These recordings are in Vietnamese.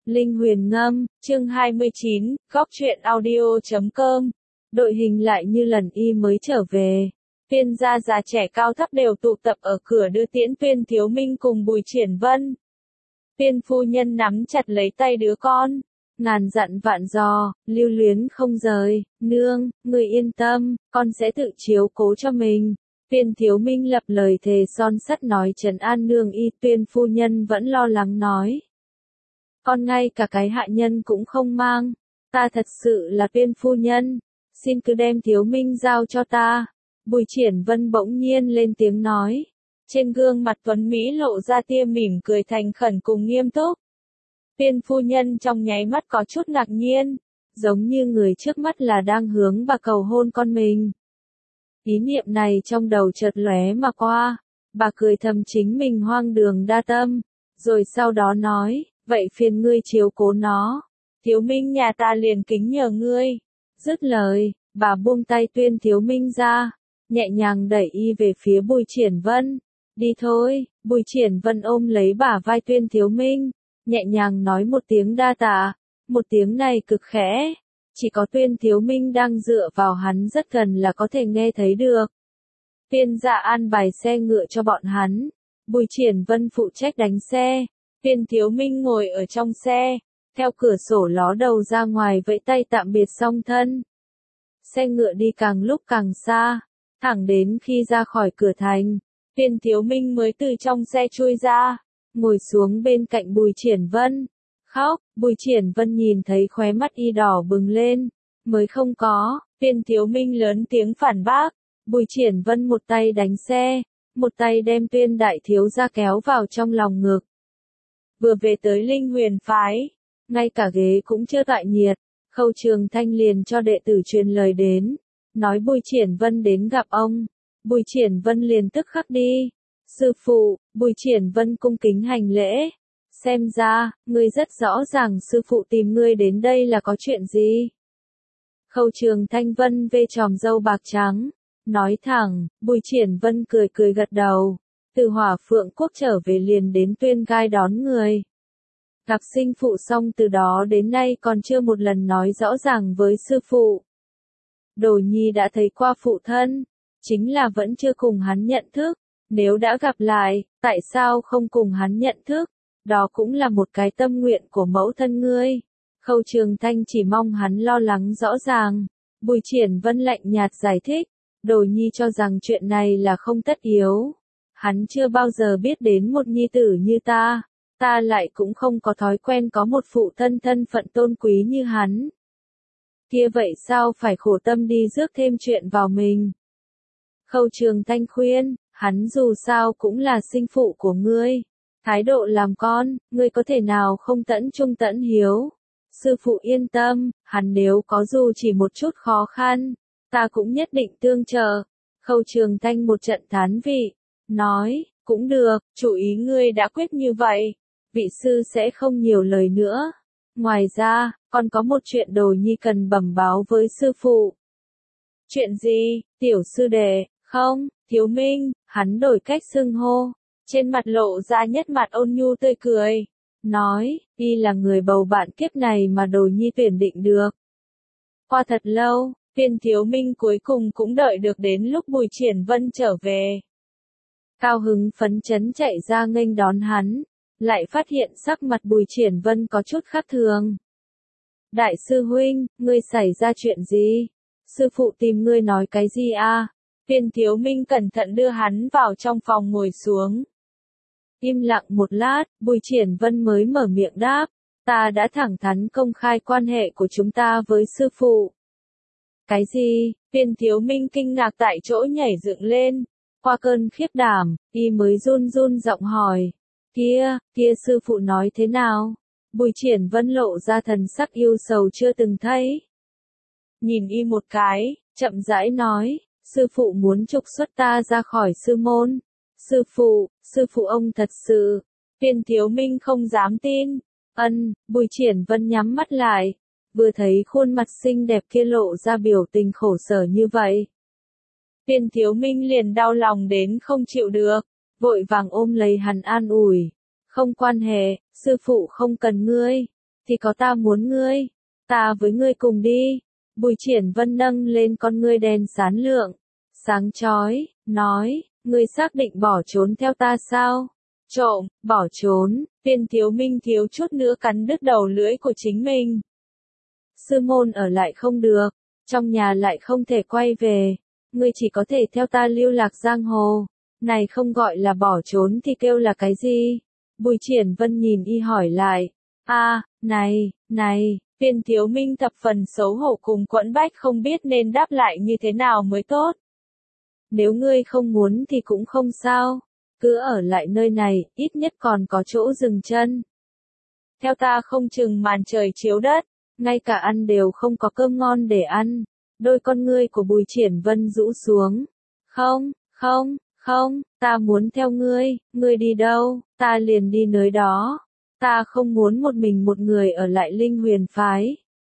Linh Huyền Ngâm, chương 29, góc truyện audio.com. Đội hình lại như lần y mới trở về. Tuyên gia già trẻ cao thấp đều tụ tập ở cửa đưa tiễn Tuyên Thiếu Minh cùng Bùi Triển Vân. Tuyên phu nhân nắm chặt lấy tay đứa con, ngàn dặn vạn dò, lưu luyến không rời, nương, người yên tâm, con sẽ tự chiếu cố cho mình. Tuyên Thiếu Minh lập lời thề son sắt nói trấn an nương y. Tuyên phu nhân vẫn lo lắng nói. Con ngay cả cái hạ nhân cũng không mang, ta thật sự là Tuyên phu nhân, xin cứ đem Thiếu Minh giao cho ta. Bùi Triển Vân bỗng nhiên lên tiếng nói, trên gương mặt tuấn Mỹ lộ ra tia mỉm cười thành khẩn cùng nghiêm túc. Tuyên phu nhân trong nháy mắt có chút ngạc nhiên, giống như người trước mắt là đang hướng bà cầu hôn con mình. Ý niệm này trong đầu chợt lóe mà qua, bà cười thầm chính mình hoang đường đa tâm, rồi sau đó nói, vậy phiền ngươi chiếu cố nó, Thiếu Minh nhà ta liền kính nhờ ngươi. Dứt lời, bà buông tay Tuyên Thiếu Minh ra, nhẹ nhàng đẩy y về phía Bùi Triển Vân. Đi thôi. Bùi Triển Vân ôm lấy bả vai Tuyên Thiếu Minh, nhẹ nhàng nói một tiếng đa tạ. Một tiếng này cực khẽ, chỉ có Tuyên Thiếu Minh đang dựa vào hắn rất gần là có thể nghe thấy được. Tuyên gia an bài xe ngựa cho bọn hắn, Bùi Triển Vân phụ trách đánh xe. Tuyên Thiếu Minh ngồi ở trong xe, theo cửa sổ ló đầu ra ngoài vẫy tay tạm biệt song thân. Xe ngựa đi càng lúc càng xa, thẳng đến khi ra khỏi cửa thành, Tuyên Thiếu Minh mới từ trong xe chui ra, ngồi xuống bên cạnh Bùi Triển Vân. Khóc. Bùi Triển Vân nhìn thấy khóe mắt y đỏ bừng lên, mới không có. Tuyên Thiếu Minh lớn tiếng phản bác. Bùi Triển Vân một tay đánh xe, một tay đem Tuyên đại thiếu gia kéo vào trong lòng ngực. Vừa về tới Linh Huyền phái, ngay cả ghế cũng chưa tọa nhiệt, Khâu Trường Thanh liền cho đệ tử truyền lời đến, nói Bùi Triển Vân đến gặp ông. Bùi Triển Vân liền tức khắc đi. Sư phụ. Bùi Triển Vân cung kính hành lễ. Xem ra, ngươi rất rõ ràng sư phụ tìm ngươi đến đây là có chuyện gì. Khâu Trường Thanh vân vê tròm râu bạc trắng, nói thẳng. Bùi Triển Vân cười cười gật đầu. Từ Hỏa Phượng Quốc trở về liền đến Tuyên Gai đón người. Gặp sinh phụ xong từ đó đến nay còn chưa một lần nói rõ ràng với sư phụ. Đồ nhi đã thấy qua phụ thân, chính là vẫn chưa cùng hắn nhận thức. Nếu đã gặp lại, tại sao không cùng hắn nhận thức? Đó cũng là một cái tâm nguyện của mẫu thân ngươi. Khâu Trường Thanh chỉ mong hắn lo lắng rõ ràng. Bùi Triển Vân lạnh nhạt giải thích. Đồ nhi cho rằng chuyện này là không tất yếu. Hắn chưa bao giờ biết đến một nhi tử như ta. Ta lại cũng không có thói quen có một phụ thân thân phận tôn quý như hắn. Kia vậy sao phải khổ tâm đi rước thêm chuyện vào mình? Khâu Trường Thanh khuyên, hắn dù sao cũng là sinh phụ của ngươi. Thái độ làm con, ngươi có thể nào không tận trung tận hiếu. Sư phụ yên tâm, hắn nếu có dù chỉ một chút khó khăn, ta cũng nhất định tương trợ. Khâu Trường Thanh một trận thán vị, nói, cũng được, chủ ý ngươi đã quyết như vậy. Vị sư sẽ không nhiều lời nữa. Ngoài ra, còn có một chuyện đồ nhi cần bẩm báo với sư phụ. Chuyện gì? Tiểu sư đệ? Không, Thiếu Minh. Hắn đổi cách xưng hô, trên mặt lộ ra nhất mặt ôn nhu tươi cười, nói, y là người bầu bạn kiếp này mà đồ nhi tuyển định được. Qua thật lâu, Tuyên Thiếu Minh cuối cùng cũng đợi được đến lúc Bùi Triển Vân trở về. Cao hứng phấn chấn chạy ra nghênh đón hắn, lại phát hiện sắc mặt Bùi Triển Vân có chút khác thường. Đại sư huynh, ngươi xảy ra chuyện gì? Sư phụ tìm ngươi nói cái gì a? Tuyên Thiếu Minh cẩn thận đưa hắn vào trong phòng ngồi xuống. Im lặng một lát, Bùi Triển Vân mới mở miệng đáp, ta đã thẳng thắn công khai quan hệ của chúng ta với sư phụ. Cái gì? Tuyên Thiếu Minh kinh ngạc tại chỗ nhảy dựng lên, qua cơn khiếp đảm, y mới run run giọng hỏi, kia sư phụ nói thế nào? Bùi Triển Vân lộ ra thần sắc yêu sầu chưa từng thấy. Nhìn y một cái, chậm rãi nói, sư phụ muốn trục xuất ta ra khỏi sư môn. Sư phụ ông thật sự. Tuyên Thiếu Minh không dám tin. Bùi Triển Vân nhắm mắt lại, vừa thấy khuôn mặt xinh đẹp kia lộ ra biểu tình khổ sở như vậy. Tuyên Thiếu Minh liền đau lòng đến không chịu được, vội vàng ôm lấy hắn an ủi. Không quan hệ, sư phụ không cần ngươi. thì có ta muốn ngươi, ta với ngươi cùng đi. Bùi Triển Vân nâng lên con ngươi đen sáng lượng, sáng chói, nói, ngươi xác định bỏ trốn theo ta sao? Trộm, bỏ trốn, Viên Thiếu Minh thiếu chút nữa cắn đứt đầu lưỡi của chính mình. Sư môn ở lại không được, trong nhà lại không thể quay về, ngươi chỉ có thể theo ta lưu lạc giang hồ, này không gọi là bỏ trốn thì kêu là cái gì? Bùi Triển Vân nhìn y hỏi lại, này, Viên Thiếu Minh thập phần xấu hổ cùng quẫn bách không biết nên đáp lại như thế nào mới tốt. Nếu ngươi không muốn thì cũng không sao, cứ ở lại nơi này, ít nhất còn có chỗ dừng chân. Theo ta không chừng màn trời chiếu đất, ngay cả ăn đều không có cơm ngon để ăn. Đôi con ngươi của Bùi Triển Vân rũ xuống. Không, ta muốn theo ngươi đi đâu, ta liền đi nơi đó. Ta không muốn một mình một người ở lại Linh Huyền phái.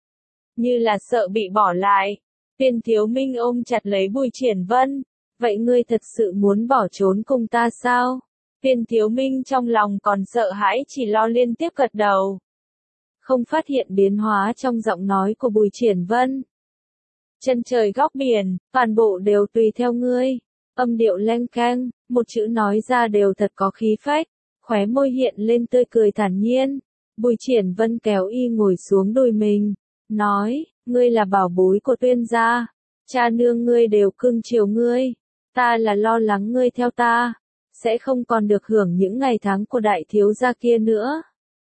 Như là sợ bị bỏ lại, Viên Thiếu Minh ôm chặt lấy Bùi Triển Vân. Vậy ngươi thật sự muốn bỏ trốn cùng ta sao? Viên Thiếu Minh trong lòng còn sợ hãi chỉ lo liên tiếp gật đầu. Không phát hiện biến hóa trong giọng nói của Bùi Triển Vân. Chân trời góc biển, toàn bộ đều tùy theo ngươi. Âm điệu leng keng, một chữ nói ra đều thật có khí phách, khóe môi hiện lên tươi cười thản nhiên. Bùi Triển Vân kéo y ngồi xuống đùi mình, nói, ngươi là bảo bối của Tuyên gia, cha nương ngươi đều cưng chiều ngươi, ta là lo lắng ngươi theo ta, sẽ không còn được hưởng những ngày tháng của đại thiếu gia kia nữa.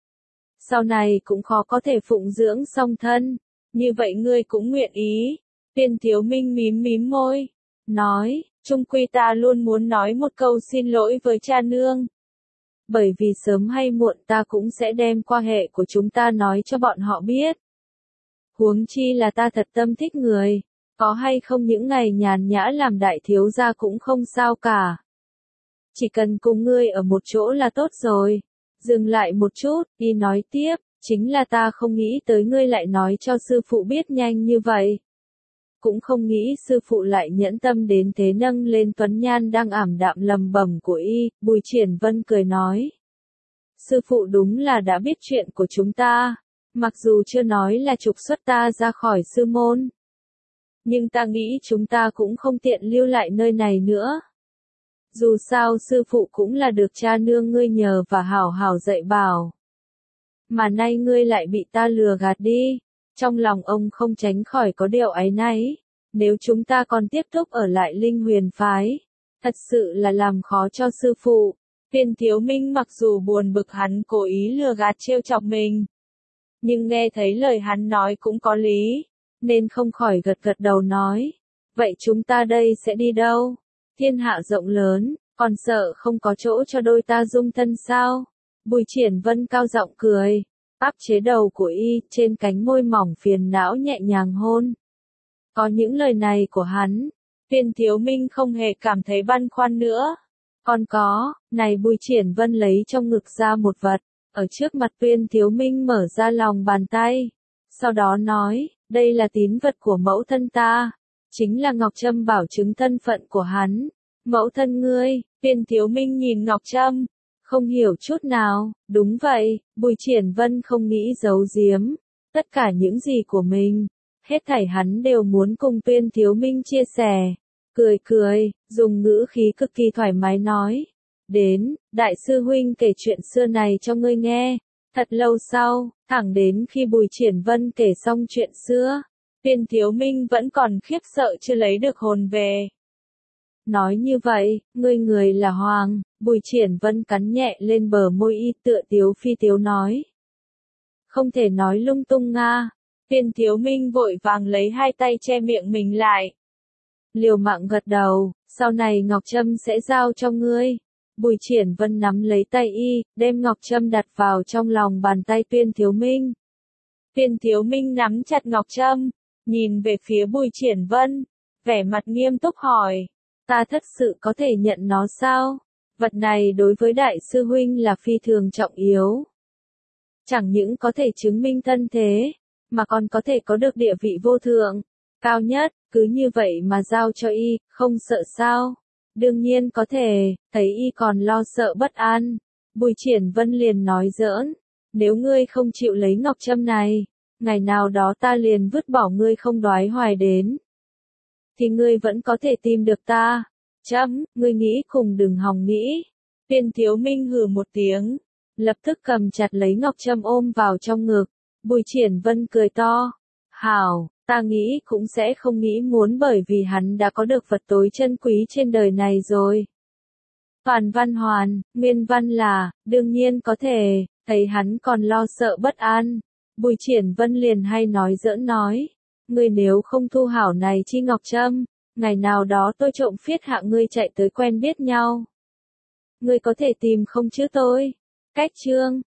Sau này cũng khó có thể phụng dưỡng song thân, như vậy ngươi cũng nguyện ý. Viên Thiếu Minh mím môi, nói, chung quy ta luôn muốn nói một câu xin lỗi với cha nương. Bởi vì sớm hay muộn ta cũng sẽ đem quan hệ của chúng ta nói cho bọn họ biết. Huống chi là ta thật tâm thích người, có hay không những ngày nhàn nhã làm đại thiếu gia cũng không sao cả. Chỉ cần cùng ngươi ở một chỗ là tốt rồi. Dừng lại một chút, y nói tiếp, chính là ta không nghĩ tới ngươi lại nói cho sư phụ biết nhanh như vậy. Cũng không nghĩ sư phụ lại nhẫn tâm đến thế nâng lên tuấn nhan đang ảm đạm lầm bầm của y, Bùi Triển Vân cười nói. Sư phụ đúng là đã biết chuyện của chúng ta, mặc dù chưa nói là trục xuất ta ra khỏi sư môn. Nhưng ta nghĩ chúng ta cũng không tiện lưu lại nơi này nữa. Dù sao sư phụ cũng là được cha nương ngươi nhờ và hảo hảo dạy bảo. Mà nay ngươi lại bị ta lừa gạt đi. Trong lòng ông không tránh khỏi có điều áy náy. Nếu chúng ta còn tiếp tục ở lại Linh Huyền phái, thật sự là làm khó cho sư phụ. Viên Thiếu Minh mặc dù buồn bực hắn cố ý lừa gạt trêu chọc mình, nhưng nghe thấy lời hắn nói cũng có lý, nên không khỏi gật đầu nói. Vậy chúng ta đây sẽ đi đâu? Thiên hạ rộng lớn, còn sợ không có chỗ cho đôi ta dung thân sao? Bùi Triển Vân cao giọng cười, áp chế đầu của y, trên cánh môi mỏng phiền não nhẹ nhàng hôn. Có những lời này của hắn, Viên Thiếu Minh không hề cảm thấy băn khoăn nữa. Còn có, này Bùi Triển Vân lấy trong ngực ra một vật, ở trước mặt Viên Thiếu Minh mở ra lòng bàn tay. Sau đó nói, đây là tín vật của mẫu thân ta, chính là ngọc trâm bảo chứng thân phận của hắn. Mẫu thân ngươi, Viên Thiếu Minh nhìn ngọc trâm, không hiểu chút nào. Đúng vậy, Bùi Triển Vân không nghĩ giấu giếm tất cả những gì của mình, hết thảy hắn đều muốn cùng Viên Thiếu Minh chia sẻ. Cười, dùng ngữ khí cực kỳ thoải mái nói, đến, đại sư huynh kể chuyện xưa này cho ngươi nghe. Thật lâu sau, thẳng đến khi Bùi Triển Vân kể xong chuyện xưa, Viên Thiếu Minh vẫn còn khiếp sợ chưa lấy được hồn về. Nói như vậy, người là Hoàng, Bùi Triển Vân cắn nhẹ lên bờ môi y tựa tiếu phi tiếu nói. Không thể nói lung tung nga. Viên Thiếu Minh vội vàng lấy hai tay che miệng mình lại. Liều mạng gật đầu, sau này ngọc trâm sẽ giao cho ngươi. Bùi Triển Vân nắm lấy tay y, đem ngọc trâm đặt vào trong lòng bàn tay Viên Thiếu Minh. Viên Thiếu Minh nắm chặt ngọc trâm, nhìn về phía Bùi Triển Vân, vẻ mặt nghiêm túc hỏi, ta thật sự có thể nhận nó sao? Vật này đối với đại sư huynh là phi thường trọng yếu. Chẳng những có thể chứng minh thân thế, mà còn có thể có được địa vị vô thượng, cao nhất, cứ như vậy mà giao cho y, không sợ sao? Đương nhiên có thể, thấy y còn lo sợ bất an. Bùi Triển Vân liền nói giỡn, nếu ngươi không chịu lấy ngọc trâm này, ngày nào đó ta liền vứt bỏ ngươi không đoái hoài đến. Thì ngươi vẫn có thể tìm được ta. Trâm, ngươi nghĩ cùng đừng hòng nghĩ. Viên Thiếu Minh hừ một tiếng, lập tức cầm chặt lấy ngọc trâm ôm vào trong ngực. Bùi Triển Vân cười to. Hảo, ta nghĩ cũng sẽ không nghĩ muốn bởi vì hắn đã có được vật tối chân quý trên đời này rồi. Toàn Văn Hoàn, nguyên văn là, đương nhiên có thể, thấy hắn còn lo sợ bất an. Bùi Triển Vân liền hay nói giỡn nói. Ngươi nếu không thu hảo này chi ngọc trâm, ngày nào đó tôi trộm phiết hạ ngươi chạy tới quen biết nhau. Ngươi có thể tìm không chứ tôi? Cách chương